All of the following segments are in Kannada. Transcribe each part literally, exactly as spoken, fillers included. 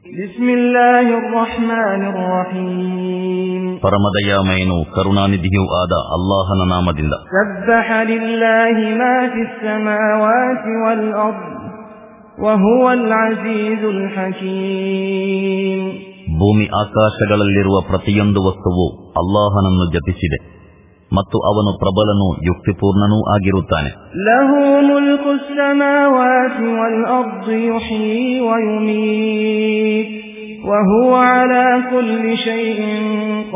ಬಿಸ್ಮಿಲ್ಲಾಹಿರ್ ರಹ್ಮಾನಿರ್ ರಹೀಮ್. ಪರಮದಯಾಮಯನೂ ಕರುಣಾನಿಧಿಯೂ ಆದ ಅಲ್ಲಾಹನ ನಾಮದಿಂದ. ಸಬ್ಬಹ ಲಿಲ್ಲಾಹಿ ಮಾ ಫಿಸ್ ಸಮಾವಾತಿ ವಲ್ ಅರ್ದ್ ವಹುವಲ್ ಅಜೀಜುಲ್ ಹಕೀಮ್. ಭೂಮಿ ಆಕಾಶಗಳಲ್ಲಿರುವ ಪ್ರತಿಯೊಂದು ವಸ್ತುವು ಅಲ್ಲಾಹನನ್ನು ಜಪಿಸಿದೆ ಮತ್ತು ಅವನು ಪ್ರಬಲನೂ ಯುಕ್ತಿಪೂರ್ಣನೂ ಆಗಿರುತ್ತಾನೆ. ಲಹು ಮುಲ್ಕುಸ್ ಸಮಾವಾತಿ ವಲ್ ಅರ್ದ್ ಯುಹ್ಯೀ ವ ಯುಮೀತ್ ವಹುವ ಅಲಾ ಕುಲ್ಲಿ ಶೈಇನ್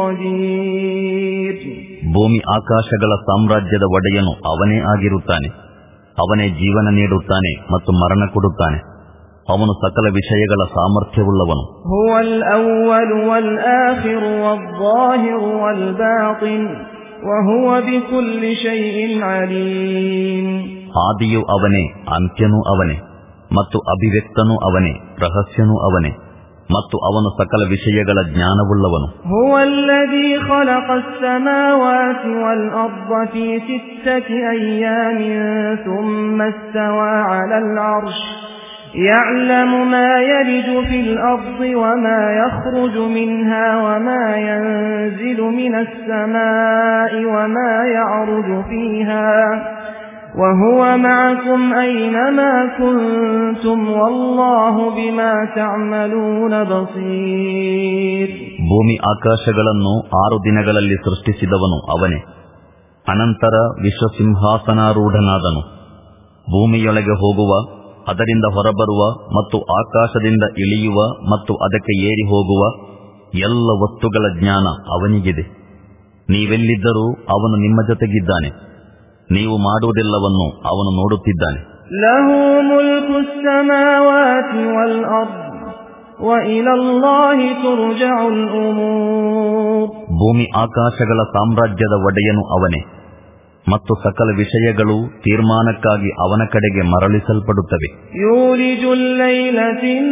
ಕದೀರ್. ಭೂಮಿ ಆಕಾಶಗಳ ಸಾಮ್ರಾಜ್ಯದ ಒಡೆಯನು ಅವನೇ ಆಗಿರುತ್ತಾನೆ. ಅವನೇ ಜೀವನ ನೀಡುತ್ತಾನೆ ಮತ್ತು ಮರಣ ಕೊಡುತ್ತಾನೆ. ಅವನು ಸಕಲ ವಿಷಯಗಳ ಸಾಮರ್ಥ್ಯವುಳ್ಳವನು. ಹುವಲ್ ಅವ್ವಲು ವಲ್ ಆಖಿರು ವಲ್ ಝಾಹಿರು ವಲ್ ಬಾತಿನ್ ವಹುವ ಬಿಕುಲ್ಲಿ ಶೈಇನ್ ಅಲೀಮ್. ಆದಿಯೂ ಅವನೇ, ಅಂತ್ಯನೂ ಅವನೇ, ಮತ್ತು ಅಭಿವ್ಯಕ್ತನೂ ಅವನೇ, ರಹಸ್ಯನೂ ಅವನೇ, ಮತ್ತು ಅವನು ಸಕಲ ವಿಷಯಗಳ ಜ್ಞಾನವುಳ್ಳವನು. ಹುವಲ್ಲದೀ ಖಲಕಸ್ ಸಮಾವಾತಿ ವಲ್ ಅರ್ದ ಫೀ ಸಿತ್ತತಿ ಅಯ್ಯಾಮಿನ್ ಥುಮ್ಮ ಇಸ್ತವಾ ಅಲಲ್ ಅರ್ಶ್ يعلم ما يلج في الأرض وما يخرج منها وما ينزل من السماء وما يعرج فيها وهو معكم أينما كنتم والله بما تعملون بصير. ಭೂಮಿ ಆಕಾಶಗಳನ್ನು ಆರು ದಿನಗಳಲ್ಲಿ ಸೃಷ್ಟಿಸಿದವನು ಅವನೇ. ಅನಂತರ ವಿಶ್ವಸಿಂಹಾಸನಾರೂಢನಾದನು. ಭೂಮಿಯೊಳಗೆ ಹೋಗುವ, ಅದರಿಂದ ಹೊರಬರುವ ಮತ್ತು ಆಕಾಶದಿಂದ ಇಳಿಯುವ ಮತ್ತು ಅದಕ್ಕೆ ಏರಿ ಹೋಗುವ ಎಲ್ಲ ವಸ್ತುಗಳ ಜ್ಞಾನ ಅವನಿಗಿದೆ. ನೀವೆಲ್ಲಿದ್ದರೂ ಅವನು ನಿಮ್ಮ ಜೊತೆಗಿದ್ದಾನೆ. ನೀವು ಮಾಡುವುದೆಲ್ಲವನ್ನು ಅವನು ನೋಡುತ್ತಿದ್ದಾನೆ. ಲಹು ಮುಲ್ಕುಸ್ ಸಮಾವಾತಿ ವಲ್ ಅರ್ದ್ ವ ಇಲಲ್ಲಾಹಿ ತುರ್ಜಉಲ್ ಉಮೂರ್. ಭೂಮಿ ಆಕಾಶಗಳ ಸಾಮ್ರಾಜ್ಯದ ಒಡೆಯನು ಅವನೇ ಮತ್ತು ಸಕಲ ವಿಷಯಗಳು ತೀರ್ಮಾನಕ್ಕಾಗಿ ಅವನ ಕಡೆಗೆ ಮರಳಿಸಲ್ಪಡುತ್ತವೆ. ಯೂಲಿಜುಲ್ ಲೈಲ ಫಿನ್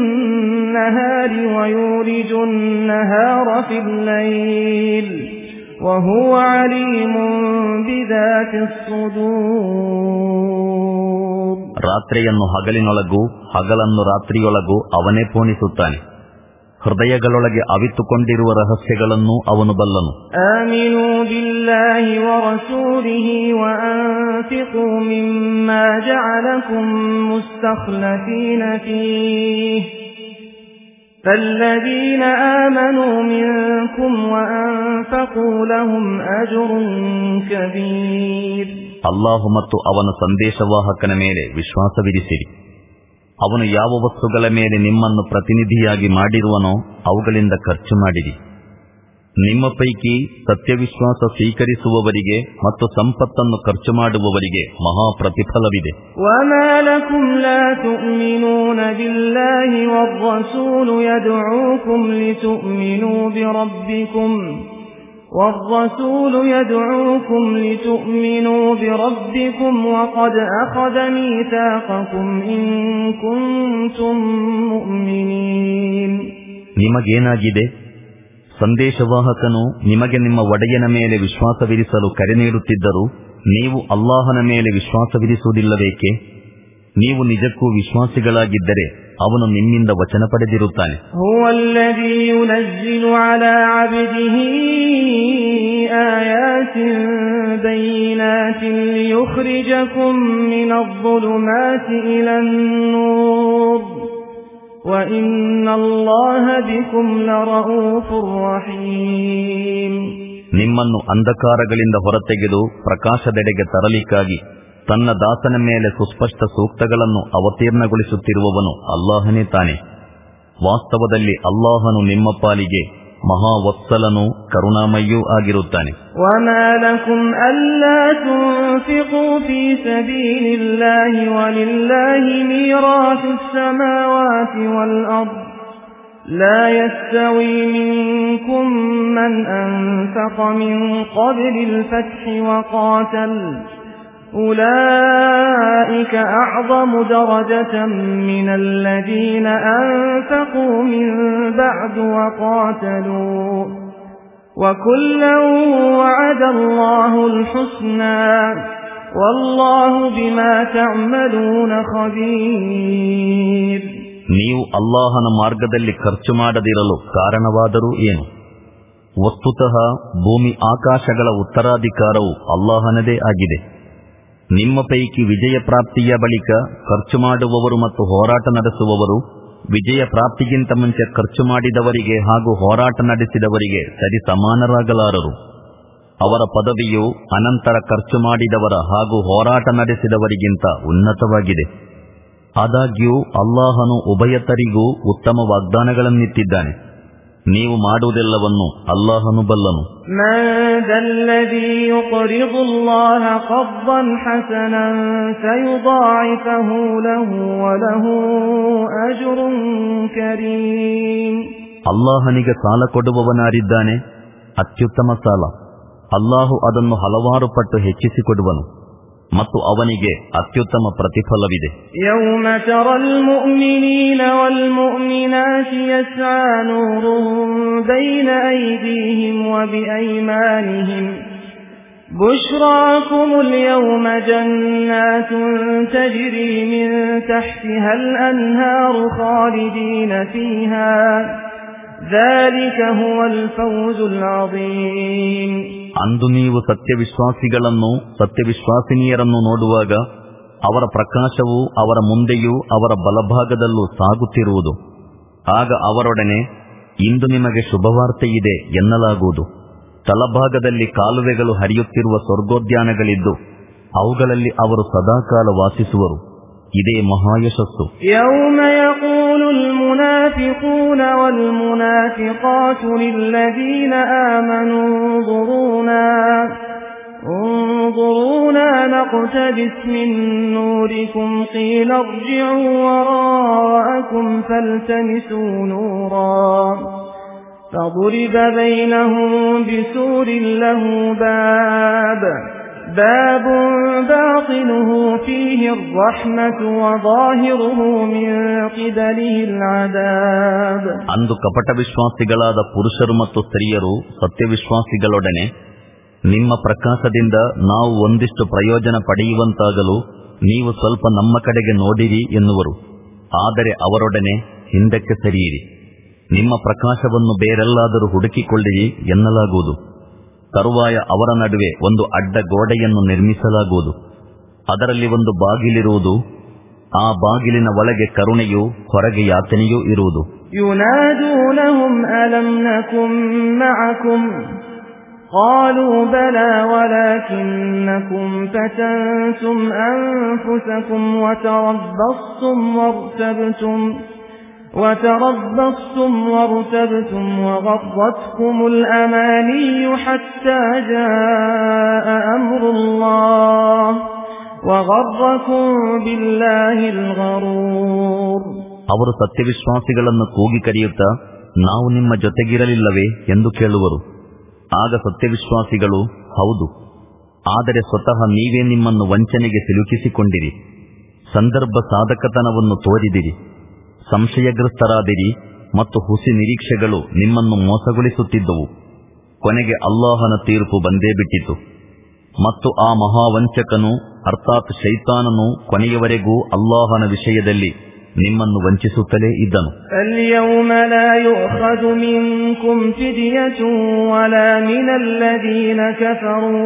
ನಹಾರಿ ವ ಯೂಲಿಜುನ್ ನಹಾರ ಫಿಲ್ ಲೈಲ್ ವಹುವ ಅಲೀಮುನ್ ಬಿದಾತಿಸ್ ಸುದೂರ್. ರಾತ್ರಿಯನ್ನು ಹಗಲಿನೊಳಗೂ ಹಗಲನ್ನು ರಾತ್ರಿಯೊಳಗೂ ಅವನೇ ಪೋಣಿಸುತ್ತಾನೆ. ಹೃದಯಗಳೊಳಗೆ ಅವಿತುಕೊಂಡಿರುವ ರಹಸ್ಯಗಳನ್ನು ಅವನು ಬಲ್ಲನು. ಆಮಿನೂ ಬಿಲ್ಲಾಹಿ ವ ರಸೂಲಿಹಿ ವ ಅನ್ಫಿqū ಮಿಮ್ಮಾ ಜಅಲಕುಂ ಮುಸ್ತಖ್ಲಫೀನ ಫೀಹಿ ಫಲ್ಲದೀನ ಆಮನೂ ಮಿನ್ಕುಂ ವ ಅನ್ಫqū ಲಹುಂ ಅಜ್ರುನ್ ಕಬೀರ್. ಅಲ್ಲಾಹು ಮತ್ತು ಅವನ ಸಂದೇಶವಾಹಕನ ಮೇಲೆ ವಿಶ್ವಾಸವಿರಿಸಿರಿ. ಅವನು ಯಾವ ವಸ್ತುಗಳ ಮೇಲೆ ನಿಮ್ಮನ್ನು ಪ್ರತಿನಿಧಿಯಾಗಿ ಮಾಡಿರುವನೋ ಅವುಗಳಿಂದ ಖರ್ಚು ಮಾಡಿರಿ. ನಿಮ್ಮ ಪೈಕಿ ಸತ್ಯವಿಶ್ವಾಸ ಸ್ವೀಕರಿಸುವವರಿಗೆ ಮತ್ತು ಸಂಪತ್ತನ್ನು ಖರ್ಚು ಮಾಡುವವರಿಗೆ ಮಹಾ ಪ್ರತಿಫಲವಿದೆ. ವಮಾ ಲಕುಂ ಲಾ ತು'ಮಿನೂನ ಬಿಲ್ಲಾಹಿ ವರ್-ರಸೂಲು ಯದ್'ಊಕುಂ ಲಿತು'ಮಿನೂ ಬಿರಬ್ಬಿಕುಂ والرسول يدعوكم لتؤمنوا بربكم وقد أخذ ميثاقكم إن كنتم مؤمنين. ನಿಮಗೇನಾಗಿದೆ? ಸಂದೇಶವಾಹಕನು ನಿಮಗೆ ನಿಮ್ಮ ಒಡೆಯನ ಮೇಲೆ ವಿಶ್ವಾಸವಿರಿಸಲು ಕರೆ ನೀಡುತ್ತಿದ್ದರೂ ನೀವು ಅಲ್ಲಾಹನ ಮೇಲೆ ವಿಶ್ವಾಸವಿರಿಸುವುದಿಲ್ಲವೇಕೆ? ನೀವು ನಿಜಕ್ಕೂ ವಿಶ್ವಾಸಿಗಳಾಗಿದ್ದರೆ ಅವನು ನಿಮ್ಮಿಂದ ವಚನ ಪಡೆದಿರುತ್ತಾನೆ. ಹುವಲ್ಲದೀ ಯುನಜ್ಜಿಲು ಅಲಾ ಅಬ್ದಿಹಿ ಆಯಾತಿನ್ ಬೈನಾತಿನ್ ಲಿಯುಖ್ರಿಜಕುಂ ಮಿನಜ್-ಝುಲುಮಾತಿ ಇಲನ್-ನೂರ್ ವ ಇನ್ನಲ್ಲಾಹ ಬಿಕುಂ ಲರഊಫುರ್ ರಹೀಮ್. ನಿಮ್ಮನ್ನು ಅಂಧಕಾರಗಳಿಂದ ಹೊರತೆಗೆದು ಪ್ರಕಾಶದೆಡೆಗೆ ತರಲಿಕ್ಕಾಗಿ ತನ್ನ ದಾಸನ ಮೇಲೆ ಸುಸ್ಪಷ್ಟ ಸೂಕ್ತಗಳನ್ನು ಅವತೀರ್ಣಗೊಳಿಸುತ್ತಿರುವವನು ಅಲ್ಲಾಹನೇ ತಾನೆ. ವಾಸ್ತವದಲ್ಲಿ ಅಲ್ಲಾಹನು ನಿಮ್ಮ ಪಾಲಿಗೆ ಮಹಾವತ್ಸಲನೂ ಕರುಣಾಮಯ್ಯೂ ಆಗಿರುತ್ತಾನೆ. ವಮಾ ಲಕುಂ ಅಲ್ಲಾ ತುನ್ಫಿqū ಫೀ ಸಬೀಲಿಲ್ಲಾಹಿ ವಲಿಲ್ಲಾಹಿ ಮೀರಾಸುಸ್ ಸಮಾವಾತಿ ವಲ್ ಅರ್ದ್ ಲಾ ಯಸ್ತವೀ ಮಿನ್ಕುಂ ಮನ್ ಅನ್ಫಕ ಮಿನ್ क़ಬ್ಲಿಲ್ ಫತ್ಹಿ ವಕಾತಲ್ أولئك أعظم درجة من الذين أنفقوا من بعد وقاتلوا وكلا وعد الله الحسنى والله بما تعملون خبير. ನೀವು ಅಲ್ಲಾಹನ ಮಾರ್ಗದಲ್ಲಿ ಖರ್ಚು ಮಾಡದಿರಲು ಕಾರಣವಾದರೂ ಏನು? ವಸ್ತುತಃ ಭೂಮಿ ಆಕಾಶಗಳ ಉತ್ತರಾಧಿಕಾರವು ಅಲ್ಲಾಹನದೇ ಆಗಿದೆ. ನಿಮ್ಮ ಪೈಕಿ ವಿಜಯ ಪ್ರಾಪ್ತಿಯ ಬಳಿಕ ಖರ್ಚು ಮಾಡುವವರು ಮತ್ತು ಹೋರಾಟ ನಡೆಸುವವರು ವಿಜಯ ಪ್ರಾಪ್ತಿಗಿಂತ ಮುಂಚೆ ಖರ್ಚು ಮಾಡಿದವರಿಗೆ ಹಾಗೂ ಹೋರಾಟ ನಡೆಸಿದವರಿಗೆ ಸರಿ ಸಮಾನರಾಗಲಾರರು. ಅವರ ಪದವಿಯು ಅನಂತರ ಖರ್ಚು ಮಾಡಿದವರ ಹಾಗೂ ಹೋರಾಟ ನಡೆಸಿದವರಿಗಿಂತ ಉನ್ನತವಾಗಿದೆ. ಆದಾಗ್ಯೂ ಅಲ್ಲಾಹನು ಉಭಯತರಿಗೂ ಉತ್ತಮ ವಾಗ್ದಾನಗಳನ್ನಿಟ್ಟಿದ್ದಾನೆ. ನೀವು ಮಾಡುವುದೆಲ್ಲವನ್ನು ಅಲ್ಲಾಹನು ಬಲ್ಲನು. ಅಲ್ಲಾಹನಿಗೆ ಸಾಲ ಕೊಡುವವನಾರಿದ್ದಾನೆ, ಅತ್ಯುತ್ತಮ ಸಾಲ. ಅಲ್ಲಾಹು ಅದನ್ನು ಹಲವಾರು ಪಟ್ಟು ಹೆಚ್ಚಿಸಿಕೊಡುವನು ಮತ್ತು ಅವನಿಗೆ ಅತ್ಯುತ್ತಮ ಪ್ರತಿಫಲವಿದೆ. ಯೌಮ ತರಲ್ ಮುಅ್ಮಿನೀನ ವಲ್ ಮುಅ್ಮಿನಾತಿ ಯಸ್ಆ ನೂರುಹುಂ ಬೈನ ಐದೀಹಿಂ ವ ಬಿಐಮಾನಿಹಿಂ ಬುಶ್ರಾಕುಮುಲ್ ಯೌಮ ಜನ್ನಾತುನ್ ತಜ್ರಿ ಮಿನ್ ತಹ್ತಿಹಲ್ ಅನ್ಹಾರು ಖಾಲಿದೀನ ಫೀಹಾ ذلك هو الفوز العظيم. ಅಂದು ನೀವು ಸತ್ಯವಿಶ್ವಾಸಿಗಳನ್ನು ಸತ್ಯವಿಶ್ವಾಸಿನಿಯರನ್ನು ನೋಡುವಾಗ ಅವರ ಪ್ರಕಾಶವು ಅವರ ಮುಂದೆಯೂ ಅವರ ಬಲಭಾಗದಲ್ಲೂ ಸಾಗುತ್ತಿರುವುದು. ಆಗ ಅವರೊಡನೆ ಇಂದು ನಿಮಗೆ ಶುಭವಾರ್ತೆಯಿದೆ ಎನ್ನಲಾಗುವುದು. ತಲಭಾಗದಲ್ಲಿ ಕಾಲುವೆಗಳು ಹರಿಯುತ್ತಿರುವ ಸ್ವರ್ಗೋದ್ಯಾನಗಳಿದ್ದು ಅವುಗಳಲ್ಲಿ ಅವರು ಸದಾಕಾಲ ವಾಸಿಸುವರು. ಇದೇ ಮಹಾಯಶಸ್ಸು. ಯೌಮ ಯಕೂಲುಲ್ ಮುನಾಫಿಕೂನ ವಲ್ ಮುನಾಫಿಕಾತು ಲಿಲ್ಲದೀನ ಆಮನೂ ಉನ್ದುರೂನಾ ಉನ್ದುರೂನಾ ನಕ್ತಬಿಸ್ ಮಿನ್ ನೂರಿಕುಂ qೀಲ ಇರ್ಜಿಊ ವರಾಅಕುಂ ಫಲ್ತಮಿಸೂ ನೂರಾ ಫضرب بينهم بسور له باب باب باطنه فيه الرحمة وظاهره من قبله العذاب. ಅಂದು ಕಪಟ ವಿಶ್ವಾಸಿಗಳಾದ ಪುರುಷರು ಮತ್ತು ಸ್ತ್ರೀಯರು ಸತ್ಯವಿಶ್ವಾಸಿಗಳೊಡನೆ ನಿಮ್ಮ ಪ್ರಕಾಶದಿಂದ ನಾವು ಒಂದಿಷ್ಟು ಪ್ರಯೋಜನ ಪಡೆಯುವಂತಾಗಲು ನೀವು ಸ್ವಲ್ಪ ನಮ್ಮ ಕಡೆಗೆ ನೋಡಿರಿ ಎನ್ನುವರು. ಆದರೆ ಅವರೊಡನೆ ಹಿಂದಕ್ಕೆ ಸರಿಯಿರಿ, ನಿಮ್ಮ ಪ್ರಕಾಶವನ್ನು ಬೇರೆಲ್ಲಾದರೂ ಹುಡುಕಿಕೊಳ್ಳಿರಿ ಎನ್ನಲಾಗುವುದು. ತರುವಾಯ ಅವರ ನಡುವೆ ಒಂದು ಅಡ್ಡ ಗೋಡೆಯನ್ನು ನಿರ್ಮಿಸಲಾಗುವುದು. ಅದರಲ್ಲಿ ಒಂದು ಬಾಗಿಲಿರುವುದು. ಆ ಬಾಗಿಲಿನ ಒಳಗೆ ಕರುಣೆಯೂ ಹೊರಗೆ ಯಾತನೆಯೂ ಇರುವುದು. ಯುನಾದೂನಹುಂ ಅಲಂ ನಕುಂ ಮಅಕುಂ قالوا بلى ولكنكم فتنتم أنفسكم وتربصتم وارتبتم وتربصتم وارتبتم وغرتكم الأماني حتى جاء أمر الله وغركم بالله الغرور. ಅವರು ಸತ್ಯವಿಶ್ವಾಸಿಗಳನ್ನು ಕೂಗಿ ಕರೆಯುತ್ತಾ ನಾವು ನಿಮ್ಮ ಜೊತೆಗಿರಲಿಲ್ಲವೇ ಎಂದು ಕೇಳುವರು. ಆಗ ಸತ್ಯವಿಶ್ವಾಸಿಗಳು ಹೌದು, ಆದರೆ ಸ್ವತಃ ನೀವೇ ನಿಮ್ಮನ್ನು ವಂಚನೆಗೆ ಸಿಲುಕಿಸಿಕೊಂಡಿರಿ, ಸಂದರ್ಭ ಸಾಧಕತನವನ್ನು ತೋರಿದಿರಿ, ಸಂಶಯಗ್ರಸ್ತರಾದಿರಿ ಮತ್ತು ಹುಸಿ ನಿರೀಕ್ಷೆಗಳು ನಿಮ್ಮನ್ನು ಮೋಸಗೊಳಿಸುತ್ತಿದ್ದವು. ಕೊನೆಗೆ ಅಲ್ಲಾಹನ ತೀರ್ಪು ಬಂದೇ ಬಿಟ್ಟಿತು. ಮತ್ತು ಆ ಮಹಾವಂಚಕನು ಅರ್ಥಾತ್ ಶೈತಾನನು ಕೊನೆಯವರೆಗೂ ಅಲ್ಲಾಹನ ವಿಷಯದಲ್ಲಿ ನಿಮ್ಮನ್ನು ವಂಚಿಸುತ್ತಲೇ ಇದ್ದನು. ಅಲ್ಯೌಮ ಲಾ ಯುಅಖದು ಮಿನ್ಕುಂ ಫಿದ್ಯತುನ್ ವಲಾ ಮಿನಲ್ ಲದೀನ ಕಫರೂ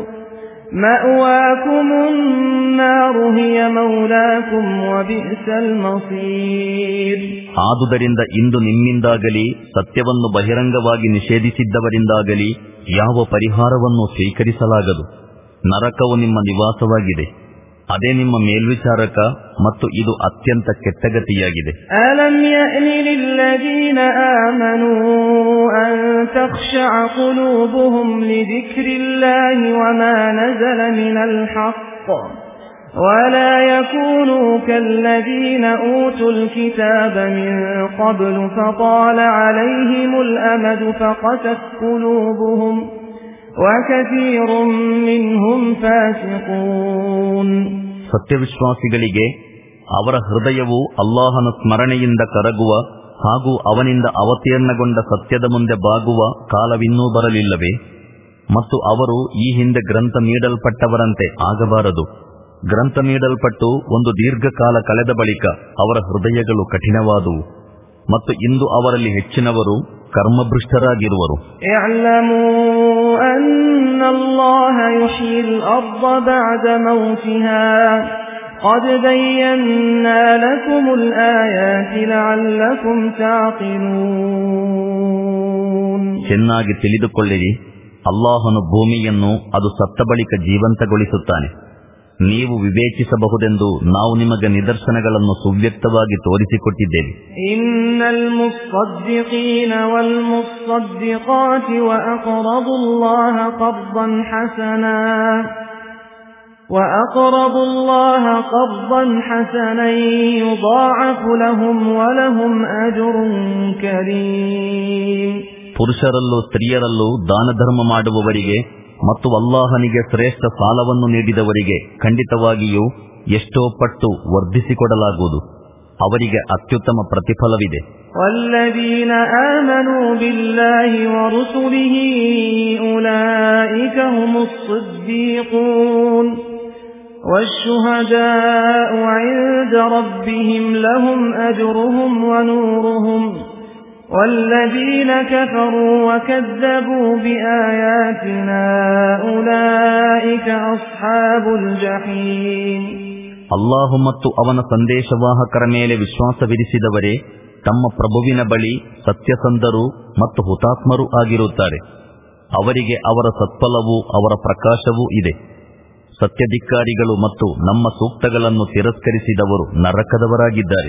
ಮಅವಾಕುಮುನ್ ನಾರು ಹಿಯ ಮೌಲಾಕುಂ ವಬಿಅಸಲ್ ಮಸೀರ್. ಆದುದರಿಂದ ಇಂದು ನಿಮ್ಮಿಂದಾಗಲಿ ಸತ್ಯವನ್ನು ಬಹಿರಂಗವಾಗಿ ನಿಷೇಧಿಸಿದ್ದವರಿಂದಾಗಲಿ ಯಾವ ಪರಿಹಾರವನ್ನು ಸ್ವೀಕರಿಸಲಾಗದು. ನರಕವು ನಿಮ್ಮ ನಿವಾಸವಾಗಿದೆ, ಅದೇ ನಿಮ್ಮ ಮೇಲ್ವಿಚಾರಕ ಮತ್ತು ಇದು ಅತ್ಯಂತ ಕೆಟ್ಟಗತಿಯಾಗಿದೆ. ಅಲಂ ಯಅನಿ ಲಿಲ್ಲದೀನ ಆಮನೂ ಅನ್ ತಖ್ಶಅ ಕುಲೂಬುಹುಂ ಲಿದಿಕ್ರಿಲ್ಲಾಹಿ ವಮಾ ನಜಲ ಮಿನಲ್ ಹಕ್ ವಲಾ ಯಕೂನೂ ಕಲ್ಲದೀನ ಊತುಲ್ ಕಿತಾಬ ಮಿನ್ क़ಬ್ಲು ಫತಾಲ ಅಲೈಹಿಮುಲ್ ಅಮದು ಫಖಸತ್ ಕುಲೂಬುಹುಂ ವಕಸೀರುಂ ಮಿನ್ಹುಂ ಫಾಸಿಕೂನ್. ಸತ್ಯವಿಶ್ವಾಸಿಗಳಿಗೆ ಅವರ ಹೃದಯವು ಅಲ್ಲಾಹನ ಸ್ಮರಣೆಯಿಂದ ಕರಗುವ ಹಾಗೂ ಅವನಿಂದ ಅವತೀರ್ಣಗೊಂಡ ಸತ್ಯದ ಮುಂದೆ ಬಾಗುವ ಕಾಲವಿನ್ನೂ ಬರಲಿಲ್ಲವೇ? ಮತ್ತು ಅವರು ಈ ಹಿಂದೆ ಗ್ರಂಥ ನೀಡಲ್ಪಟ್ಟವರಂತೆ ಆಗಬಾರದು. ಗ್ರಂಥ ನೀಡಲ್ಪಟ್ಟು ಒಂದು ದೀರ್ಘಕಾಲ ಕಳೆದ ಬಳಿಕ ಅವರ ಹೃದಯಗಳು ಕಠಿಣವಾದುವು ಮತ್ತು ಇಂದು ಅವರಲ್ಲಿ ಹೆಚ್ಚಿನವರು ಕರ್ಮಭ್ರಷ್ಟರಾಗಿರುವರು. ಇಅಲಮೂ ಅನ್ನಲ್ಲಾಹ ಯುಹ್ಯಿಲ್ ಅರ್ದ ಬಅದ ಮೌತಿಹಾ क़द बय्यन्ना लकुमुल आयाति लअल्लकुम ताक़िलून. ಚೆನ್ನಾಗಿ ತಿಳಿದುಕೊಳ್ಳಿರಿ, ಅಲ್ಲಾಹನು ಭೂಮಿಯನ್ನು ಅದು ಸತ್ತ ಬಳಿಕ ಜೀವಂತಗೊಳಿಸುತ್ತಾನೆ. ನೀವು ವಿವೇಚಿಸಬಹುದೆಂದು ನಾವು ನಿಮಗೆ ನಿದರ್ಶನಗಳನ್ನು ಸುವ್ಯಕ್ತವಾಗಿ ತೋರಿಸಿಕೊಟ್ಟಿದ್ದೇವೆ. ಇನ್ನಲ್ ಮುಸ್ಸದ್ದಿಕೀನ ವಲ್ ಮುಸ್ಸದ್ದಿಕಾತಿ ವಅಕ್ರದುಲ್ಲಾಹ ಕರ್ದನ್ ಹಸನಾ ವಅಕ್ರದುಲ್ಲಾಹ ಕರ್ದನ್ ಹಸನನ್ ಯುದಾಅಫು ಲಹುಂ ವಲಹುಂ ಅಜ್ರುನ್ ಕರೀಮ್. ಪುರುಷರಲ್ಲೂ ಸ್ತ್ರೀಯರಲ್ಲೂ ದಾನ ಧರ್ಮ ಮಾಡುವವರಿಗೆ ಮತ್ತು ಅಲ್ಲಾಹನಿಗೆ ಶ್ರೇಷ್ಠ ಸಾಲವನ್ನು ನೀಡಿದವರಿಗೆ ಖಂಡಿತವಾಗಿಯೂ ಎಷ್ಟೋ ಪಟ್ಟು ವರ್ಧಿಸಿಕೊಡಲಾಗುವುದು. ಅವರಿಗೆ ಅತ್ಯುತ್ತಮ ಪ್ರತಿಫಲವಿದೆ. ವಲ್ಲದೀನ ಆಮನೂ ಬಿಲ್ಲಾಹಿ ವರುಸುಲಿಹಿ ಉಲೈಕ ಹುಮುಸ್ ಸಿದ್ದೀಕೂನ್ ವಶ್ಶುಹದಾಉ ಇಂದ ರಬ್ಬಿಹಿಂ ಲಹುಂ ಅಜ್ರುಹುಂ ವನೂರುಹುಂ والذين كفروا وكذبوا بآياتنا أولئك أصحاب الجحيم. ಅಲ್ಲಾಹು ಮತ್ತು ಅವನ ಸಂದೇಶವಾಹಕರ ಮೇಲೆ ವಿಶ್ವಾಸವಿರಿಸಿದವರೇ ತಮ್ಮ ಪ್ರಭುವಿನ ಬಳಿ ಸತ್ಯಸಂಧರು ಮತ್ತು ಹುತಾತ್ಮರೂ ಆಗಿರುತ್ತಾರೆ. ಅವರಿಗೆ ಅವರ ಸತ್ಫಲವೂ ಅವರ ಪ್ರಕಾಶವೂ ಇದೆ. ಸತ್ಯಧಿಕಾರಿಗಳು ಮತ್ತು ನಮ್ಮ ಸೂಕ್ತಗಳನ್ನು ತಿರಸ್ಕರಿಸಿದವರು ನರಕದವರಾಗಿದ್ದಾರೆ.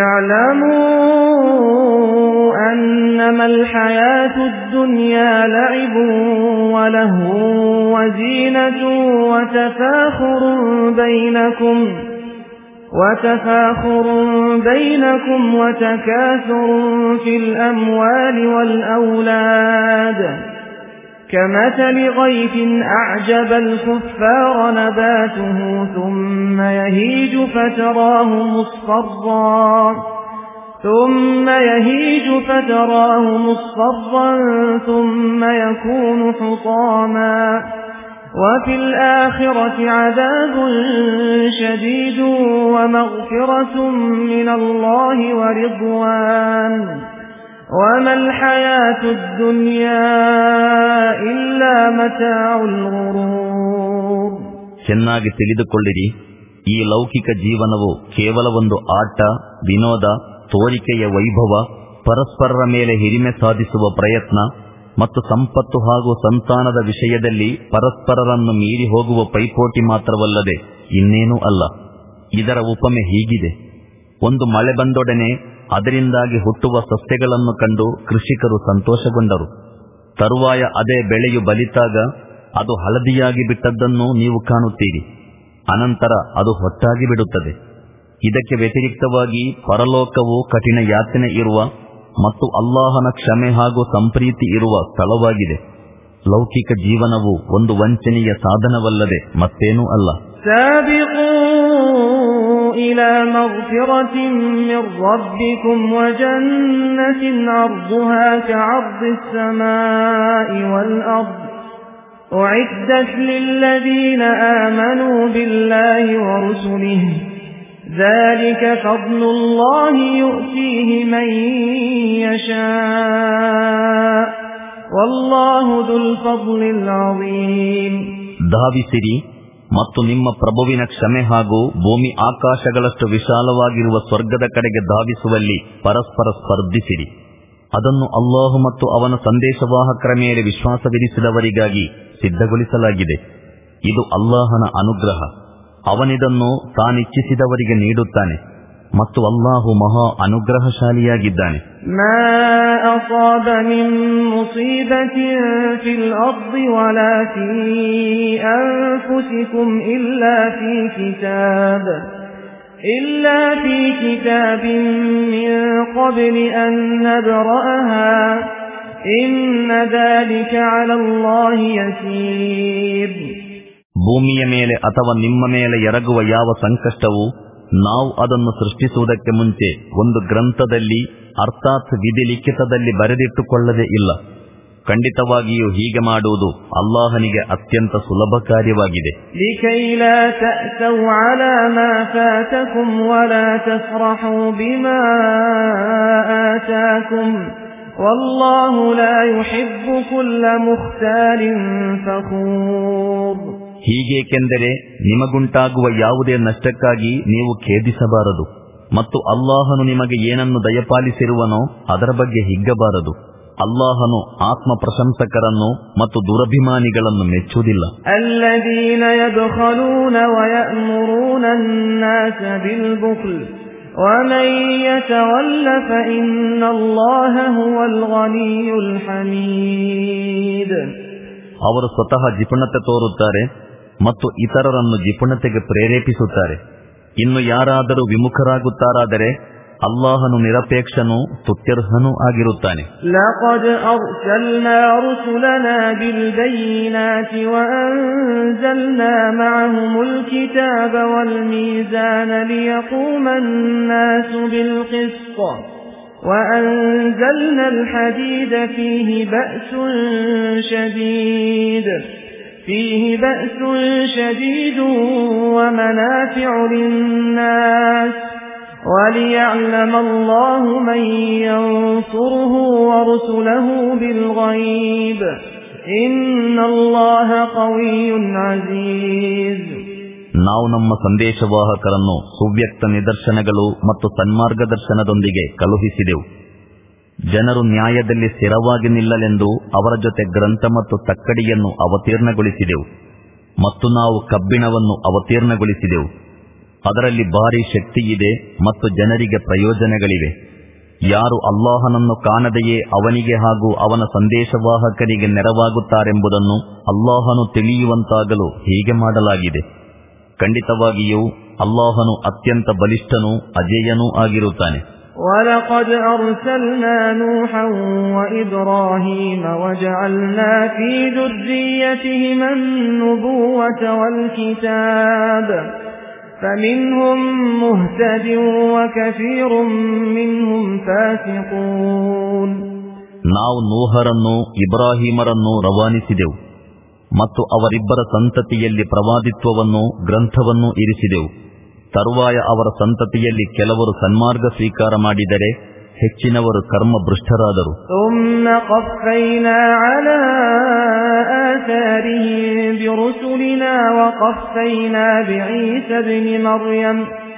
أنما الحياة الدنيا لعب ولهو وزينة وتفاخر بينكم وتفاخر بينكم وتكاثر في الأموال والأولاد كمثل غيث أعجب الكفار نباته ثم يهيج فتراه مصفرا ثم يهيج فتراه مصفرا ثم يكون حطاما وفي الآخرة عذاب شديد ومغفرة من الله ورضوان وما الحياة الدنيا إلا متاع الغرور. ಚೆನ್ನಾಗಿ ತಿಳಿದುಕೊಳ್ಳಿರಿ, ಈ ಲೌಕಿಕ ಜೀವನವು ಕೇವಲ ಒಂದು ಆಟ, ವಿನೋದ, ತೋರಿಕೆಯ ವೈಭವ, ಪರಸ್ಪರರ ಮೇಲೆ ಹಿರಿಮೆ ಸಾಧಿಸುವ ಪ್ರಯತ್ನ ಮತ್ತು ಸಂಪತ್ತು ಹಾಗೂ ಸಂತಾನದ ವಿಷಯದಲ್ಲಿ ಪರಸ್ಪರರನ್ನು ಮೀರಿ ಹೋಗುವ ಪೈಪೋಟಿ ಮಾತ್ರವಲ್ಲದೆ ಇನ್ನೇನೂ ಅಲ್ಲ. ಇದರ ಉಪಮೆ ಹೀಗಿದೆ: ಒಂದು ಮಳೆ ಬಂದೊಡನೆ ಅದರಿಂದಾಗಿ ಹುಟ್ಟುವ ಸಸ್ಯಗಳನ್ನು ಕಂಡು ಕೃಷಿಕರು ಸಂತೋಷಗೊಂಡರು. ತರುವಾಯ ಅದೇ ಬೆಳೆಯು ಬಲಿತಾಗ ಅದು ಹಳದಿಯಾಗಿ ಬಿಟ್ಟದ್ದನ್ನು ನೀವು ಕಾಣುತ್ತೀರಿ. ಅನಂತರ ಅದು ಹೊಟ್ಟಾಗಿ ಬಿಡುತ್ತದೆ. ಇದಕ್ಕೆ ವ್ಯತಿರಿಕ್ತವಾಗಿ ಪರಲೋಕವು ಕಠಿಣ ಯಾತನೆ ಇರುವ ಮತ್ತು ಅಲ್ಲಾಹನ ಕ್ಷಮೆ ಹಾಗೂ ಸಂಪ್ರೀತಿ ಇರುವ ಸ್ಥಳವಾಗಿದೆ. ಲೌಕಿಕ ಜೀವನವು ಒಂದು ವಂಚನೆಯ ಸಾಧನವಲ್ಲದೆ ಮತ್ತೇನೂ ಅಲ್ಲ. إلى مغفرة من ربكم وجنة عرضها كعرض السماء والأرض أعدت للذين آمنوا بالله ورسله ذلك فضل الله يؤتيه من يشاء والله ذو الفضل العظيم. ಧಾವಿಸಿರಿ ಮತ್ತು ನಿಮ್ಮ ಪ್ರಭುವಿನ ಕ್ಷಮೆ ಹಾಗೂ ಭೂಮಿ ಆಕಾಶಗಳಷ್ಟು ವಿಶಾಲವಾಗಿರುವ ಸ್ವರ್ಗದ ಕಡೆಗೆ ಧಾವಿಸುವಲ್ಲಿ ಪರಸ್ಪರ ಸ್ಪರ್ಧಿಸಿರಿ. ಅದನ್ನು ಅಲ್ಲಾಹು ಮತ್ತು ಅವನ ಸಂದೇಶವಾಹಕರ ಮೇಲೆ ವಿಶ್ವಾಸವಿರಿಸಿದವರಿಗಾಗಿ ಸಿದ್ಧಗೊಳಿಸಲಾಗಿದೆ. ಇದು ಅಲ್ಲಾಹನ ಅನುಗ್ರಹ. ಅವನಿದನ್ನು ತಾನಿಚ್ಛಿಸಿದವರಿಗೆ ನೀಡುತ್ತಾನೆ ಮತ್ತು ಅಲ್ಲಾಹು ಮಹಾ ಅನುಗ್ರಹಶಾಲಿಯಾಗಿದ್ದಾನೆ. ಮಾ ಅಸಾಬ ಮಿನ್ ಮುಸೀಬತಿನ್ ಫಿಲ್ ಅರ್ದಿ ವಲಾ ಫೀ ಅನ್ಫುಸಿಕುಂ ಇಲ್ಲಾ ಫೀ ಕಿತಾಬ್ ಇಲ್ಲಾ ಫೀ ಕಿತಾಬಿನ್ ಮಿನ್ क़ಬ್ಲಿ ಅನ್ ನಬ್ರಅಹಾ ಇನ್ನ ذلك ಅಲಾ ಅಲ್ಲಾಹಿ ಯಸೀರ್. ಭೂಮಿಯ ಮೇಲೆ ಅಥವಾ ನಿಮ್ಮ ಮೇಲೆ ಎರಗುವ ಯಾವ ಸಂಕಷ್ಟವೂ ನಾವು ಅದನ್ನು ಸೃಷ್ಟಿಸುವುದಕ್ಕೆ ಮುಂಚೆ ಒಂದು ಗ್ರಂಥದಲ್ಲಿ ಅರ್ಥಾತ್ ವಿಧಿ ಲಿಖಿತದಲ್ಲಿ ಬರೆದಿಟ್ಟುಕೊಳ್ಳದೇ ಇಲ್ಲ. ಖಂಡಿತವಾಗಿಯೂ ಹೀಗೆ ಮಾಡುವುದು ಅಲ್ಲಾಹನಿಗೆ ಅತ್ಯಂತ ಸುಲಭ ಕಾರ್ಯವಾಗಿದೆ. ಹೀಗೇಕೆಂದರೆ ನಿಮಗುಂಟಾಗುವ ಯಾವುದೇ ನಷ್ಟಕ್ಕಾಗಿ ನೀವು ಖೇದಿಸಬಾರದು ಮತ್ತು ಅಲ್ಲಾಹನು ನಿಮಗೆ ಏನನ್ನು ದಯಪಾಲಿಸಿರುವನೋ ಅದರ ಬಗ್ಗೆ ಹಿಗ್ಗಬಾರದು. ಅಲ್ಲಾಹನು ಆತ್ಮ ಪ್ರಶಂಸಕರನ್ನು ಮತ್ತು ದುರಭಿಮಾನಿಗಳನ್ನು ಮೆಚ್ಚುವುದಿಲ್ಲ. ಅಲ್ಲದೀನ ಯಬ್ಖಲೂನ ವಯಅಮುರೂನ ಅನ್ನಾಸ ಬಿಲ್ಬುಖ್ಲ್ ವಮನ್ ಯತವಲ್ಲ ಫಇನ್ನಲ್ಲಾಹ ಹುವಲ್ ಗನಿಯುಲ್ ಹಮೀದ್. ಅವರು ಸ್ವತಃ ಜಿಪುಣತೆ ತೋರುತ್ತಾರೆ ಮತ್ತು ಇತರರನ್ನು ಜಿಪುಣತೆಗೆ ಪ್ರೇರೇಪಿಸುತ್ತಾರೆ. ಇನ್ನು ಯಾರಾದರೂ ವಿಮುಖರಾಗುತ್ತಾರಾದರೆ ಅಲ್ಲಾಹನು ನಿರಪೇಕ್ಷನೂ ಸ್ತುತ್ಯರ್ಹನೂ ಆಗಿರುತ್ತಾನೆ. ಲಕದ್ ಅರ್ಸಲ್ನಾ ರುಸುಲನಾ ಬಿಲ್ಬಯ್ಯಿನಾತಿ ವಅನ್ಜಲ್ನಾ ಮಅಹುಮುಲ್ ಕಿತಾಬ ವಲ್ ಮೀಜಾನ ಲಿಯಕೂಮನ್ ನಾಸು ಬಿಲ್ ಕಿಸ್ತ್ ವಅನ್ಜಲ್ನಲ್ ಹದೀದ ಫೀಹಿ ಬಅಸುನ್ ಶದೀದ್ ಫೀಹಿ ಬಅಸುನ್ ಶದೀದುನ್ ವಮನಾಫಿഉ ಲಿನ್ನಾಸ್ وَلِيَعْلَمَ اللَّهُ مَن يَنصُرُهُ وَرُسُلَهُ بِالْغَيْبِ إِنَّ اللَّهَ قَوِيٌّ عَزِيزٌ. ನಾವು ನಮ್ಮ ಸಂದೇಶವಾಹಕರನ್ನು ಸುವ್ಯಕ್ತ ನಿದರ್ಶನಗಳು ಮತ್ತು ಸನ್ಮಾರ್ಗದರ್ಶನದೊಂದಿಗೆ ಕಳುಹಿಸಿದೆವು. ಜನರು ನ್ಯಾಯದಲ್ಲಿ ಸ್ಥಿರವಾಗಿ ನಿಲ್ಲಲೆಂದು ಅವರ ಜೊತೆ ಗ್ರಂಥ ಮತ್ತು ತಕ್ಕಡಿಯನ್ನು ಅವತೀರ್ಣಗೊಳಿಸಿದೆವು ಮತ್ತು ನಾವು ಕಬ್ಬಿಣವನ್ನು ಅವತೀರ್ಣಗೊಳಿಸಿದೆವು. ಅದರಲ್ಲಿ ಭಾರಿ ಶಕ್ತಿಯಿದೆ ಮತ್ತು ಜನರಿಗೆ ಪ್ರಯೋಜನಗಳಿವೆ. ಯಾರು ಅಲ್ಲಾಹನನ್ನು ಕಾಣದೆಯೇ ಅವನಿಗೆ ಹಾಗೂ ಅವನ ಸಂದೇಶವಾಹಕರಿಗೆ ನೆರವಾಗುತ್ತಾರೆಂಬುದನ್ನು ಅಲ್ಲಾಹನು ತಿಳಿಯುವಂತಾಗಲು ಹೀಗೆ ಮಾಡಲಾಗಿದೆ. ಖಂಡಿತವಾಗಿಯೂ ಅಲ್ಲಾಹನು ಅತ್ಯಂತ ಬಲಿಷ್ಠನೂ ಅಜೇಯನೂ ಆಗಿರುತ್ತಾನೆ. وَلَقَدْ أَرْسَلْنَا نُوحًا وَإِبْرَاهِيمَ وَجَعَلْنَا فِي ذُرِّيَّتِهِمَا النُّبُوَّةَ وَالْكِتَابَ فَمِنْهُمْ مُهْتَدٍ وَكَثِيرٌ مِّنْهُمْ فَاسِقُونَ. ನಾವು ನೂಹರನ್ನು ಇಬ್ರಾಹಿಮರನ್ನು ರವಾನಿಸಿದೆವು ಮತ್ತು ಅವರಿಬ್ಬರ ಸಂತತಿಯಲ್ಲಿ ಪ್ರವಾದಿತ್ವವನ್ನು ಗ್ರಂಥವನ್ನು ಇರಿಸಿದೆವು. ತರುವಾಯ ಅವರ ಸಂತತಿಯಲ್ಲಿ ಕೆಲವರು ಸನ್ಮಾರ್ಗ ಸ್ವೀಕಾರ ಮಾಡಿದರೆ ಹೆಚ್ಚಿನವರು ಕರ್ಮಭ್ರಷ್ಟರಾದರು. ثُمَّ قَفَّيْنَا عَلَى آثَارِهِم بِرُسُلِنَا وَقَفَّيْنَا بِعِيسَى ابْنِ مَرْيَمَ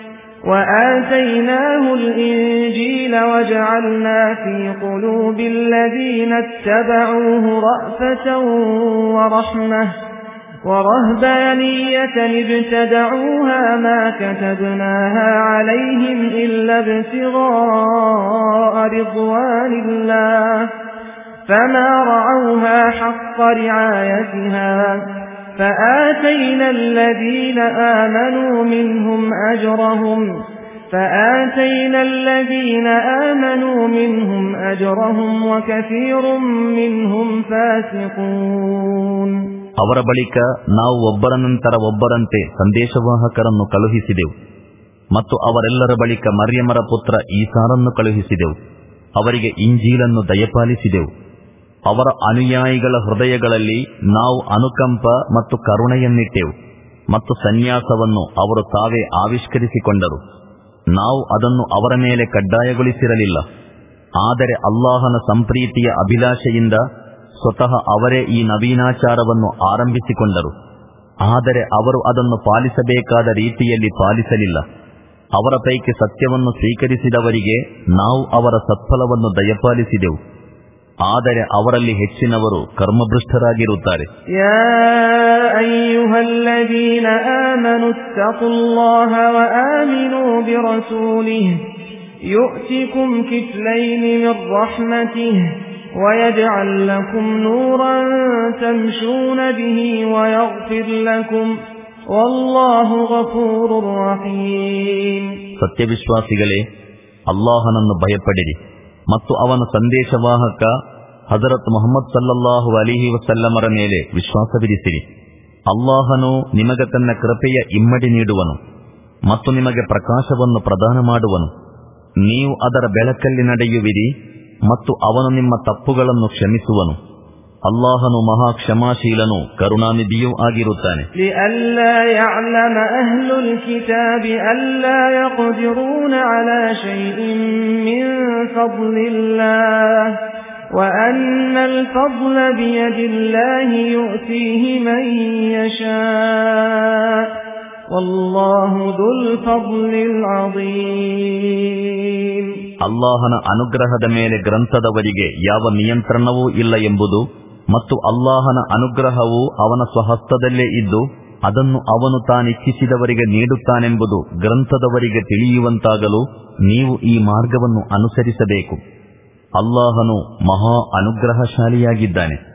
وَآتَيْنَاهُ الْإِنْجِيلَ وَجَعَلْنَا فِي قُلُوبِ الَّذِينَ اتَّبَعُوهُ رَأْفَةً وَرَحْمَةً وَرَهْبَانِيَّةً ابْتَدَعُوهَا مَا كَتَبْنَاهَا عَلَيْهِمْ إِلَّا ابْتِغَاءَ رِضْوَانِ اللَّهِ فَمَا رَعَوْهَا حَقَّ رِعَايَتِهَا فَآتَيْنَا الَّذِينَ آمَنُوا مِنْهُمْ أَجْرَهُمْ فَآتَيْنَا الَّذِينَ آمَنُوا مِنْهُمْ أَجْرَهُمْ وَكَثِيرٌ مِّنْهُمْ فَاسِقُونَ. ಅವರ ಬಳಿಕ ನಾವು ಒಬ್ಬರ ನಂತರ ಒಬ್ಬರಂತೆ ಸಂದೇಶವಾಹಕರನ್ನು ಕಳುಹಿಸಿದೆವು ಮತ್ತು ಅವರೆಲ್ಲರ ಬಳಿಕ ಮರ್ಯಮರ ಪುತ್ರ ಈಸಾರನ್ನು ಕಳುಹಿಸಿದೆವು. ಅವರಿಗೆ ಇಂಜೀಲನ್ನು ದಯಪಾಲಿಸಿದೆವು. ಅವರ ಅನುಯಾಯಿಗಳ ಹೃದಯಗಳಲ್ಲಿ ನಾವು ಅನುಕಂಪ ಮತ್ತು ಕರುಣೆಯನ್ನಿಟ್ಟೆವು ಮತ್ತು ಸನ್ಯಾಸವನ್ನು ಅವರು ತಾವೇ ಆವಿಷ್ಕರಿಸಿಕೊಂಡರು. ನಾವು ಅದನ್ನು ಅವರ ಮೇಲೆ ಕಡ್ಡಾಯಗೊಳಿಸಿರಲಿಲ್ಲ. ಆದರೆ ಅಲ್ಲಾಹನ ಸಂಪ್ರೀತಿಯ ಅಭಿಲಾಷೆಯಿಂದ ಸ್ವತಃ ಅವರೇ ಈ ನವೀನಾಚಾರವನ್ನು ಆರಂಭಿಸಿಕೊಂಡರು. ಆದರೆ ಅವರು ಅದನ್ನು ಪಾಲಿಸಬೇಕಾದ ರೀತಿಯಲ್ಲಿ ಪಾಲಿಸಲಿಲ್ಲ. ಅವರ ಪೈಕಿ ಸತ್ಯವನ್ನು ಸ್ವೀಕರಿಸಿದವರಿಗೆ ನಾವು ಅವರ ಸತ್ಫಲವನ್ನು ದಯಪಾಲಿಸಿದೆವು. ಆದರೆ ಅವರಲ್ಲಿ ಹೆಚ್ಚಿನವರು ಕರ್ಮಭ್ರಷ್ಟರಾಗಿರುತ್ತಾರೆ. ಯಾ ಅಯ್ಯುಹಲ್ಲದೀನ ಆಮನು ಇತ್ತಖುಲ್ಲಾಹ ವಆಮಿನೂ ಬಿರಸೂಲಿಹಿ ಯುಅತಿಕುಂ ಕಿಫ್ಲೈನಿ ಮಿರ್ ರಹ್ಮತಿಹಿ وَيَجْعَلْ لَكُمْ نُورًا تَمْشُونَ بِهِ وَيَغْفِرْ لَكُمْ وَاللَّهُ غَفُورٌ رَحِيمٌ. ಸತ್ಯವಿಶ್ವಾಸಿಗಳೇ, ಅಲ್ಲಾಹನನ್ನು ಭಯಪಡಿರಿ ಮತ್ತು ಅವನ ಸಂದೇಶವಾಹಕ ಹಜರತ್ ಮುಹಮ್ಮದ್ ಸಲ್ಲಲ್ಲಾಹು ಅಲೈಹಿ ವಸಲ್ಲಮರ ಮೇಲೆ ವಿಶ್ವಾಸವಿರಿಸಿರಿ. ಅಲ್ಲಾಹನು ನಿಮಗೆ ತನ್ನ ಕೃಪೆಯ ಇಮ್ಮಡಿ ನೀಡುವನು ಮತ್ತು ನಿಮಗೆ ಪ್ರಕಾಶವನ್ನು ಪ್ರದಾನ ಮಾಡುವನು. ನೀವು ಅದರ ಬೆಳಕಲ್ಲಿ ನಡೆಯುವಿರಿ ಮತ್ತು ಅವನು ನಿಮ್ಮ ತಪ್ಪುಗಳನ್ನು ಕ್ಷಮಿಸುವನು. ಅಲ್ಲಾಹನು ಮಹಾ ಕ್ಷಮಾಶೀಲನು ಕರುಣಾನಿಧಿಯೂ ಆಗಿರುತ್ತಾನೆ. لئلا يعلم أهل الكتاب ألا يقدرون على شيء من فضل الله وأن الفضل بيد الله يؤتيه من يشاء والله ذو الفضل العظيم. ಅಲ್ಲಾಹನ ಅನುಗ್ರಹದ ಮೇಲೆ ಗ್ರಂಥದವರಿಗೆ ಯಾವ ನಿಯಂತ್ರಣವೂ ಇಲ್ಲ ಎಂಬುದು ಮತ್ತು ಅಲ್ಲಾಹನ ಅನುಗ್ರಹವು ಅವನ ಸ್ವಹಸ್ತದಲ್ಲೇ ಇದ್ದು ಅದನ್ನು ಅವನು ತಾನಿಚ್ಛಿಸಿದವರಿಗೆ ನೀಡುತ್ತಾನೆಂಬುದು ಗ್ರಂಥದವರಿಗೆ ತಿಳಿಯುವಂತಾಗಲು ನೀವು ಈ ಮಾರ್ಗವನ್ನು ಅನುಸರಿಸಬೇಕು. ಅಲ್ಲಾಹನು ಮಹಾ ಅನುಗ್ರಹಶಾಲಿಯಾಗಿದ್ದಾನೆ.